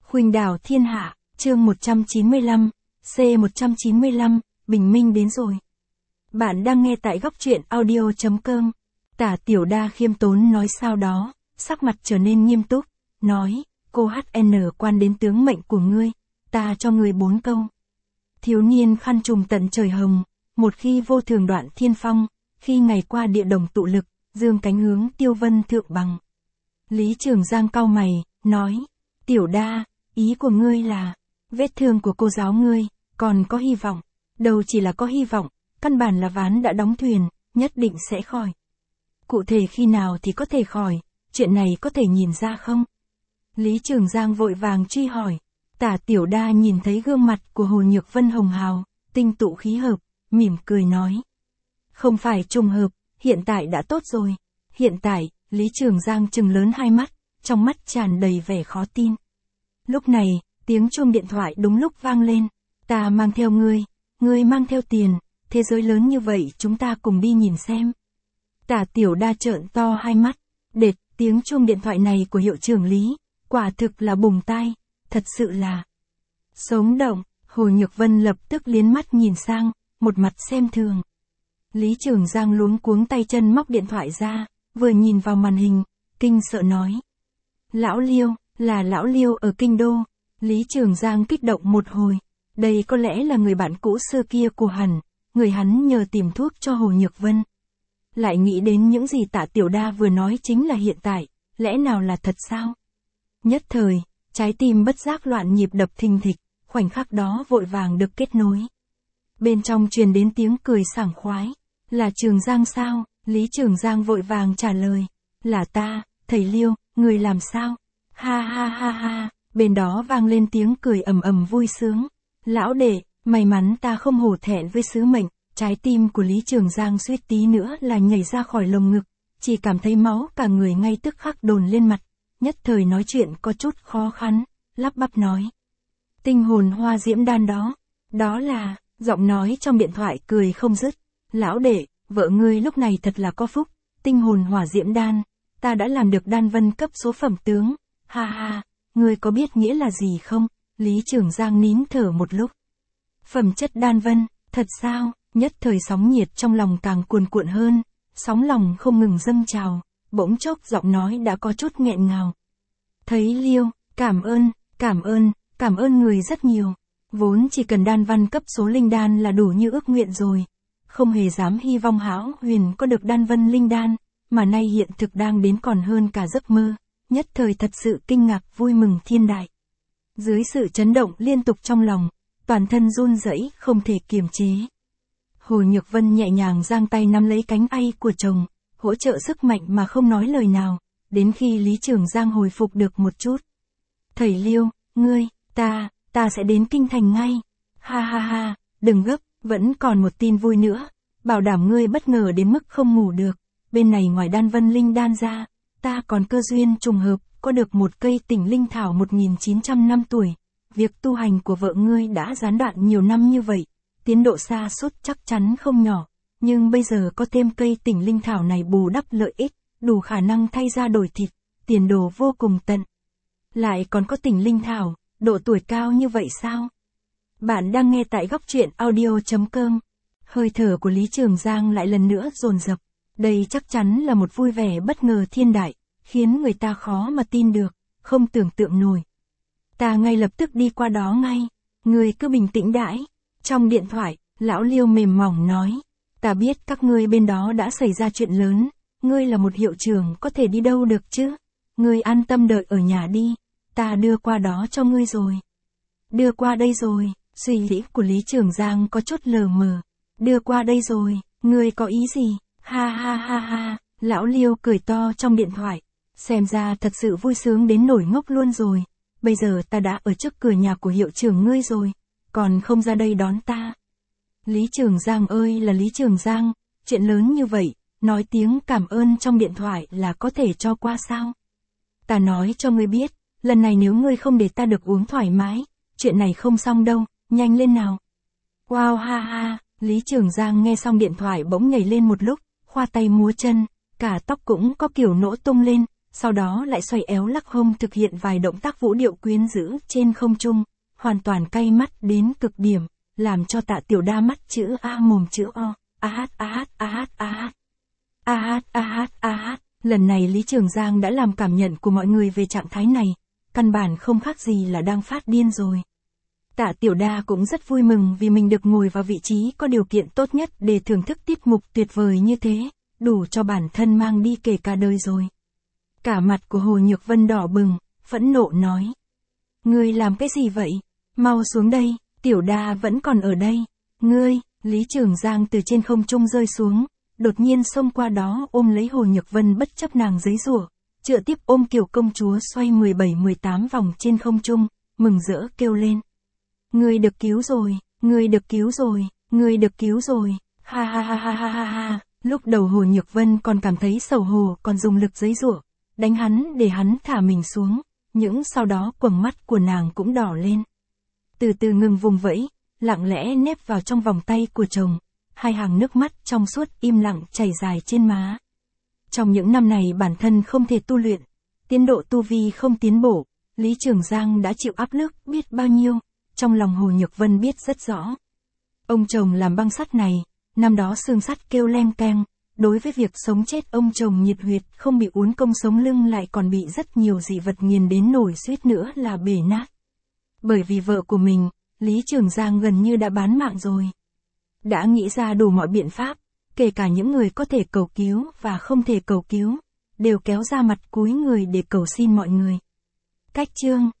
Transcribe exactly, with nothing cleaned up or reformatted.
Khuynh đảo thiên hạ, chương một trăm chín mươi lăm, C một trăm chín mươi lăm, bình minh đến rồi. Bạn đang nghe tại góc truyện audio chấm com. Tả Tiểu Đa khiêm tốn nói sau đó, sắc mặt trở nên nghiêm túc, nói, cô hát en quan đến tướng mệnh của ngươi, ta cho ngươi bốn câu. Thiếu niên khăn trùm tận trời hồng, một khi vô thường đoạn thiên phong, khi ngày qua địa đồng tụ lực, dương cánh hướng tiêu vân thượng bằng. Lý Trường Giang cau mày, nói, Tiểu Đa, ý của ngươi là, vết thương của cô giáo ngươi, còn có hy vọng, đâu chỉ là có hy vọng, căn bản là ván đã đóng thuyền, nhất định sẽ khỏi. Cụ thể khi nào thì có thể khỏi, chuyện này có thể nhìn ra không? Lý Trường Giang vội vàng truy hỏi. Tả Tiểu Đa nhìn thấy gương mặt của Hồ Nhược Vân hồng hào, tinh tụ khí hợp, mỉm cười nói. Không phải trùng hợp, hiện tại đã tốt rồi. Hiện tại, Lý Trường Giang trừng lớn hai mắt, trong mắt tràn đầy vẻ khó tin. Lúc này, tiếng chuông điện thoại đúng lúc vang lên. Ta mang theo ngươi, ngươi mang theo tiền, thế giới lớn như vậy chúng ta cùng đi nhìn xem. Tả Tiểu Đa trợn to hai mắt, đệt, tiếng chuông điện thoại này của hiệu trưởng Lý, quả thực là bùng tai. Thật sự là sống động. Hồ Nhược Vân lập tức liến mắt nhìn sang, một mặt xem thường. Lý Trường Giang luống cuống tay chân móc điện thoại ra, vừa nhìn vào màn hình, kinh sợ nói. Lão Liêu, là Lão Liêu ở Kinh Đô. Lý Trường Giang kích động một hồi. Đây có lẽ là người bạn cũ xưa kia của hắn, người hắn nhờ tìm thuốc cho Hồ Nhược Vân. Lại nghĩ đến những gì Tả Tiểu Đa vừa nói chính là hiện tại, lẽ nào là thật sao? Nhất thời, trái tim bất giác loạn nhịp đập thình thịch, khoảnh khắc đó vội vàng được kết nối. Bên trong truyền đến tiếng cười sảng khoái. Là Trường Giang sao? Lý Trường Giang vội vàng trả lời. Là ta, thầy Liêu, người làm sao? Ha ha ha ha, bên đó vang lên tiếng cười ầm ầm vui sướng. Lão đệ, may mắn ta không hổ thẹn với sứ mệnh. Trái tim của Lý Trường Giang suýt tí nữa là nhảy ra khỏi lồng ngực, chỉ cảm thấy máu cả người ngay tức khắc đồn lên mặt. Nhất thời nói chuyện có chút khó khăn, lắp bắp nói. Tinh hồn hoa diễm đan đó, đó là, giọng nói trong điện thoại cười không dứt. Lão đệ, vợ ngươi lúc này thật là có phúc, tinh hồn hỏa diễm đan, ta đã làm được đan vân cấp số phẩm tướng, ha ha, ngươi có biết nghĩa là gì không? Lý Trường Giang nín thở một lúc. Phẩm chất đan vân, thật sao? Nhất thời sóng nhiệt trong lòng càng cuồn cuộn hơn, sóng lòng không ngừng dâng trào. Bỗng chốc giọng nói đã có chút nghẹn ngào. Thấy Liêu, cảm ơn, cảm ơn, cảm ơn người rất nhiều. Vốn chỉ cần đan văn cấp số linh đan là đủ như ước nguyện rồi. Không hề dám hy vọng hão huyền có được đan vân linh đan, mà nay hiện thực đang đến còn hơn cả giấc mơ. Nhất thời thật sự kinh ngạc vui mừng thiên đại. Dưới sự chấn động liên tục trong lòng, toàn thân run rẩy không thể kiềm chế. Hồ Nhược Vân nhẹ nhàng giang tay nắm lấy cánh tay của chồng, hỗ trợ sức mạnh mà không nói lời nào, đến khi Lý Trường Giang hồi phục được một chút. Thầy Liêu, ngươi, ta, ta sẽ đến kinh thành ngay. Ha ha ha, đừng gấp, vẫn còn một tin vui nữa, bảo đảm ngươi bất ngờ đến mức không ngủ được. Bên này ngoài đan vân linh đan ra, ta còn cơ duyên trùng hợp, có được một cây tỉnh linh thảo một nghìn chín trăm năm tuổi. Việc tu hành của vợ ngươi đã gián đoạn nhiều năm như vậy, tiến độ xa sút chắc chắn không nhỏ. Nhưng bây giờ có thêm cây tỉnh linh thảo này bù đắp lợi ích, đủ khả năng thay da đổi thịt, tiền đồ vô cùng tận. Lại còn có tỉnh linh thảo, độ tuổi cao như vậy sao? Bạn đang nghe tại góc truyện audio chấm com. Hơi thở của Lý Trường Giang lại lần nữa dồn dập. Đây chắc chắn là một vui vẻ bất ngờ thiên đại, khiến người ta khó mà tin được, không tưởng tượng nổi. Ta ngay lập tức đi qua đó ngay, ngươi cứ bình tĩnh đãi. Trong điện thoại, Lão Liêu mềm mỏng nói. Ta biết các ngươi bên đó đã xảy ra chuyện lớn, ngươi là một hiệu trưởng có thể đi đâu được chứ? Ngươi an tâm đợi ở nhà đi, ta đưa qua đó cho ngươi rồi. Đưa qua đây rồi, suy nghĩ của Lý Trường Giang có chút lờ mờ. Đưa qua đây rồi, ngươi có ý gì? Ha ha ha ha, Lão Liêu cười to trong điện thoại. Xem ra thật sự vui sướng đến nổi ngốc luôn rồi. Bây giờ ta đã ở trước cửa nhà của hiệu trưởng ngươi rồi, còn không ra đây đón ta. Lý Trường Giang ơi là Lý Trường Giang, chuyện lớn như vậy, nói tiếng cảm ơn trong điện thoại là có thể cho qua sao? Ta nói cho ngươi biết, lần này nếu ngươi không để ta được uống thoải mái, chuyện này không xong đâu, nhanh lên nào. Wow ha ha, Lý Trường Giang nghe xong điện thoại bỗng nhảy lên một lúc, khoa tay múa chân, cả tóc cũng có kiểu nổ tung lên, sau đó lại xoay éo lắc hông thực hiện vài động tác vũ điệu quyến rũ trên không trung, hoàn toàn cay mắt đến cực điểm, làm cho Tạ Tiểu Đa mắt chữ A mồm chữ O, a hát a hát a hát a hát. A hát a hát a hát, lần này Lý Trường Giang đã làm cảm nhận của mọi người về trạng thái này, căn bản không khác gì là đang phát điên rồi. Tạ Tiểu Đa cũng rất vui mừng vì mình được ngồi vào vị trí có điều kiện tốt nhất để thưởng thức tiết mục tuyệt vời như thế, đủ cho bản thân mang đi kể cả đời rồi. Cả mặt của Hồ Nhược Vân đỏ bừng, phẫn nộ nói. Ngươi làm cái gì vậy? Mau xuống đây, Tiểu Đa vẫn còn ở đây. Ngươi, Lý Trường Giang từ trên không trung rơi xuống, đột nhiên xông qua đó ôm lấy Hồ Nhược Vân bất chấp nàng giấy rủa, chữa tiếp ôm Kiều công chúa xoay mười bảy mười tám vòng trên không trung, mừng rỡ kêu lên. Ngươi được cứu rồi, ngươi được cứu rồi, ngươi được cứu rồi, ha ha ha ha ha ha ha. Lúc đầu Hồ Nhược Vân còn cảm thấy xấu hổ, còn dùng lực giấy rủa, đánh hắn để hắn thả mình xuống, những sau đó quầng mắt của nàng cũng đỏ lên. Từ từ ngừng vùng vẫy, lặng lẽ nép vào trong vòng tay của chồng, hai hàng nước mắt trong suốt im lặng chảy dài trên má. Trong những năm này bản thân không thể tu luyện, tiến độ tu vi không tiến bộ, Lý Trường Giang đã chịu áp lực biết bao nhiêu, trong lòng Hồ Nhược Vân biết rất rõ. Ông chồng làm băng sắt này, năm đó xương sắt kêu leng keng, đối với việc sống chết ông chồng nhiệt huyệt không bị uốn cong sống lưng lại còn bị rất nhiều dị vật nghiền đến nổi suýt nữa là bể nát. Bởi vì vợ của mình, Lý Trường Giang gần như đã bán mạng rồi. Đã nghĩ ra đủ mọi biện pháp, kể cả những người có thể cầu cứu và không thể cầu cứu, đều kéo ra mặt cúi người để cầu xin mọi người. Cách chương